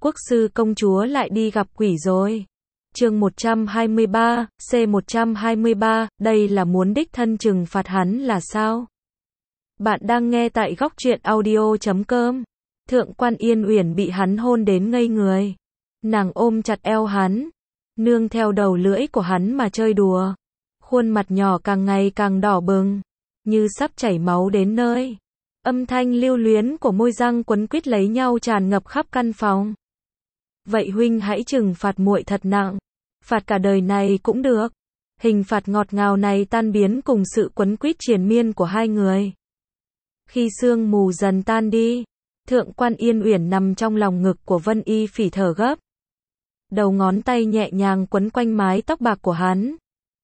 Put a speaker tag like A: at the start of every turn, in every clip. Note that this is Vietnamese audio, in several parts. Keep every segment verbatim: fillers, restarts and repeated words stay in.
A: Quốc sư công chúa lại đi gặp quỷ rồi. Chương một trăm hai mươi ba, C một trăm hai mươi ba, đây là muốn đích thân trừng phạt hắn là sao? Bạn đang nghe tại góc truyện audio chấm com. Thượng quan Yên Uyển bị hắn hôn đến ngây người. Nàng ôm chặt eo hắn, nương theo đầu lưỡi của hắn mà chơi đùa. Khuôn mặt nhỏ càng ngày càng đỏ bừng, như sắp chảy máu đến nơi. Âm thanh lưu luyến của môi răng quấn quýt lấy nhau tràn ngập khắp căn phòng. Vậy huynh hãy trừng phạt muội thật nặng, phạt cả đời này cũng được. Hình phạt ngọt ngào này tan biến cùng sự quấn quýt triền miên của hai người. Khi sương mù dần tan đi, Thượng quan Yên Uyển nằm trong lòng ngực của Vân Y Phỉ thở gấp. Đầu ngón tay nhẹ nhàng quấn quanh mái tóc bạc của hắn.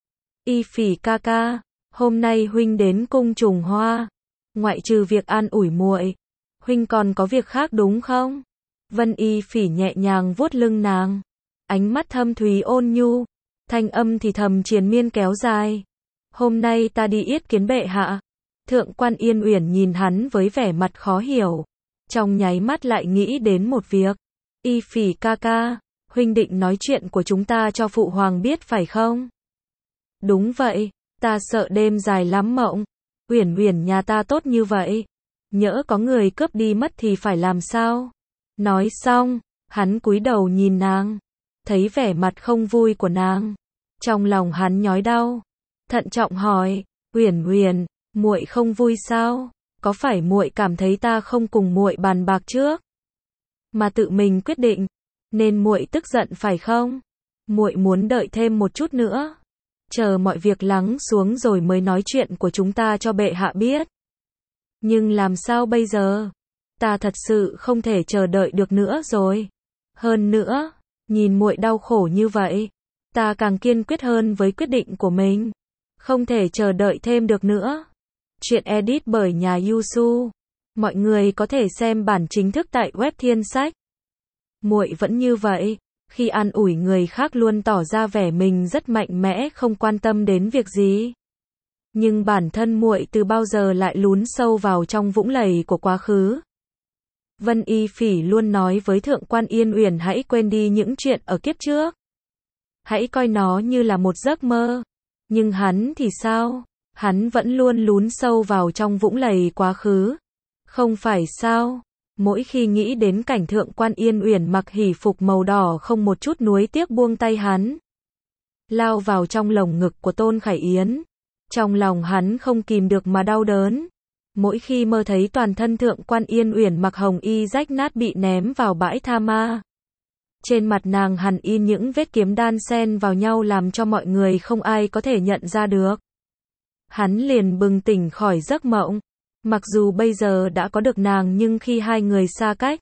A: Y Phỉ ca ca, hôm nay huynh đến cung trùng hoa, ngoại trừ việc an ủi muội, huynh còn có việc khác đúng không? Vân Y Phỉ nhẹ nhàng vuốt lưng nàng, ánh mắt thâm thúy ôn nhu, thanh âm thì thầm triền miên kéo dài. Hôm nay ta đi yết kiến bệ hạ. Thượng quan Yên Uyển nhìn hắn với vẻ mặt khó hiểu, trong nháy mắt lại nghĩ đến một việc. Y Phỉ ca ca, huynh định nói chuyện của chúng ta cho phụ hoàng biết phải không? Đúng vậy, ta sợ đêm dài lắm mộng. Uyển Uyển nhà ta tốt như vậy, nhỡ có người cướp đi mất thì phải làm sao? Nói xong, hắn cúi đầu nhìn nàng, thấy vẻ mặt không vui của nàng, trong lòng hắn nhói đau, thận trọng hỏi, Uyển Uyển, muội không vui sao? Có phải muội cảm thấy ta không cùng muội bàn bạc trước, mà tự mình quyết định, nên muội tức giận phải không? Muội muốn đợi thêm một chút nữa, chờ mọi việc lắng xuống rồi mới nói chuyện của chúng ta cho bệ hạ biết. Nhưng làm sao bây giờ? Ta thật sự không thể chờ đợi được nữa rồi. Hơn nữa, nhìn muội đau khổ như vậy, ta càng kiên quyết hơn với quyết định của mình. Không thể chờ đợi thêm được nữa. Chuyện edit bởi nhà Yusu. Mọi người có thể xem bản chính thức tại web Thiên Sách. Muội vẫn như vậy, khi an ủi người khác luôn tỏ ra vẻ mình rất mạnh mẽ, không quan tâm đến việc gì. Nhưng bản thân muội từ bao giờ lại lún sâu vào trong vũng lầy của quá khứ. Vân Y Phỉ luôn nói với Thượng quan Yên Uyển hãy quên đi những chuyện ở kiếp trước. Hãy coi nó như là một giấc mơ. Nhưng hắn thì sao? Hắn vẫn luôn lún sâu vào trong vũng lầy quá khứ. Không phải sao? Mỗi khi nghĩ đến cảnh Thượng quan Yên Uyển mặc hỷ phục màu đỏ không một chút nuối tiếc buông tay hắn, lao vào trong lồng ngực của Tôn Khải Yến, trong lòng hắn không kìm được mà đau đớn. Mỗi khi mơ thấy toàn thân Thượng quan Yên Uyển mặc hồng y rách nát bị ném vào bãi tha ma, trên mặt nàng hằn in những vết kiếm đan xen vào nhau làm cho mọi người không ai có thể nhận ra được, hắn liền bừng tỉnh khỏi giấc mộng. Mặc dù bây giờ đã có được nàng nhưng khi hai người xa cách,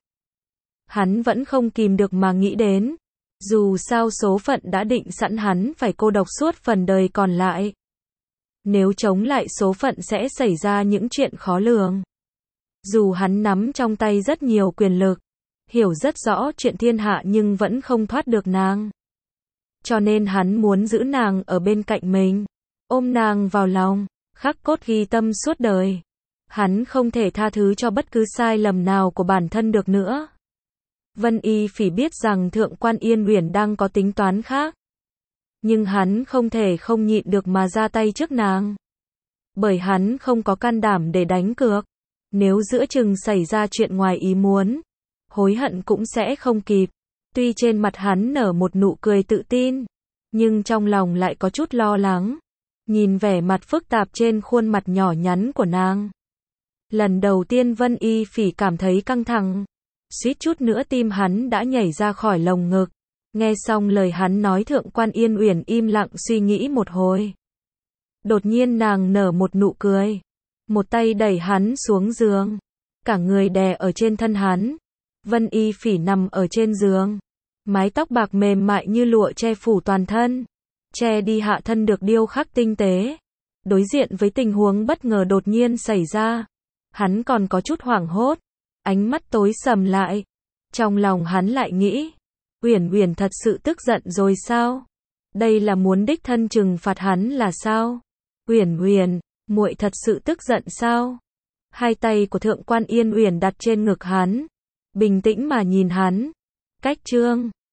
A: hắn vẫn không kìm được mà nghĩ đến. Dù sao số phận đã định sẵn hắn phải cô độc suốt phần đời còn lại. Nếu chống lại số phận sẽ xảy ra những chuyện khó lường. Dù hắn nắm trong tay rất nhiều quyền lực, hiểu rất rõ chuyện thiên hạ nhưng vẫn không thoát được nàng. Cho nên hắn muốn giữ nàng ở bên cạnh mình, ôm nàng vào lòng, khắc cốt ghi tâm suốt đời. Hắn không thể tha thứ cho bất cứ sai lầm nào của bản thân được nữa. Vân Y Phỉ biết rằng Thượng quan Yên Uyển đang có tính toán khác, nhưng hắn không thể không nhịn được mà ra tay trước nàng. Bởi hắn không có can đảm để đánh cược. Nếu giữa chừng xảy ra chuyện ngoài ý muốn, hối hận cũng sẽ không kịp. Tuy trên mặt hắn nở một nụ cười tự tin, nhưng trong lòng lại có chút lo lắng. Nhìn vẻ mặt phức tạp trên khuôn mặt nhỏ nhắn của nàng, lần đầu tiên Vân Y Phỉ cảm thấy căng thẳng. Suýt chút nữa tim hắn đã nhảy ra khỏi lồng ngực. Nghe xong lời hắn nói Thượng quan Yên Uyển im lặng suy nghĩ một hồi. Đột nhiên nàng nở một nụ cười. Một tay đẩy hắn xuống giường. Cả người đè ở trên thân hắn. Vân Y Phỉ nằm ở trên giường. Mái tóc bạc mềm mại như lụa che phủ toàn thân. Che đi hạ thân được điêu khắc tinh tế. Đối diện với tình huống bất ngờ đột nhiên xảy ra, hắn còn có chút hoảng hốt. Ánh mắt tối sầm lại. Trong lòng hắn lại nghĩ, Uyển Uyển thật sự tức giận rồi sao? Đây là muốn đích thân trừng phạt hắn là sao? Uyển Uyển, muội thật sự tức giận sao? Hai tay của Thượng quan Yên Uyển đặt trên ngực hắn, bình tĩnh mà nhìn hắn. cách chương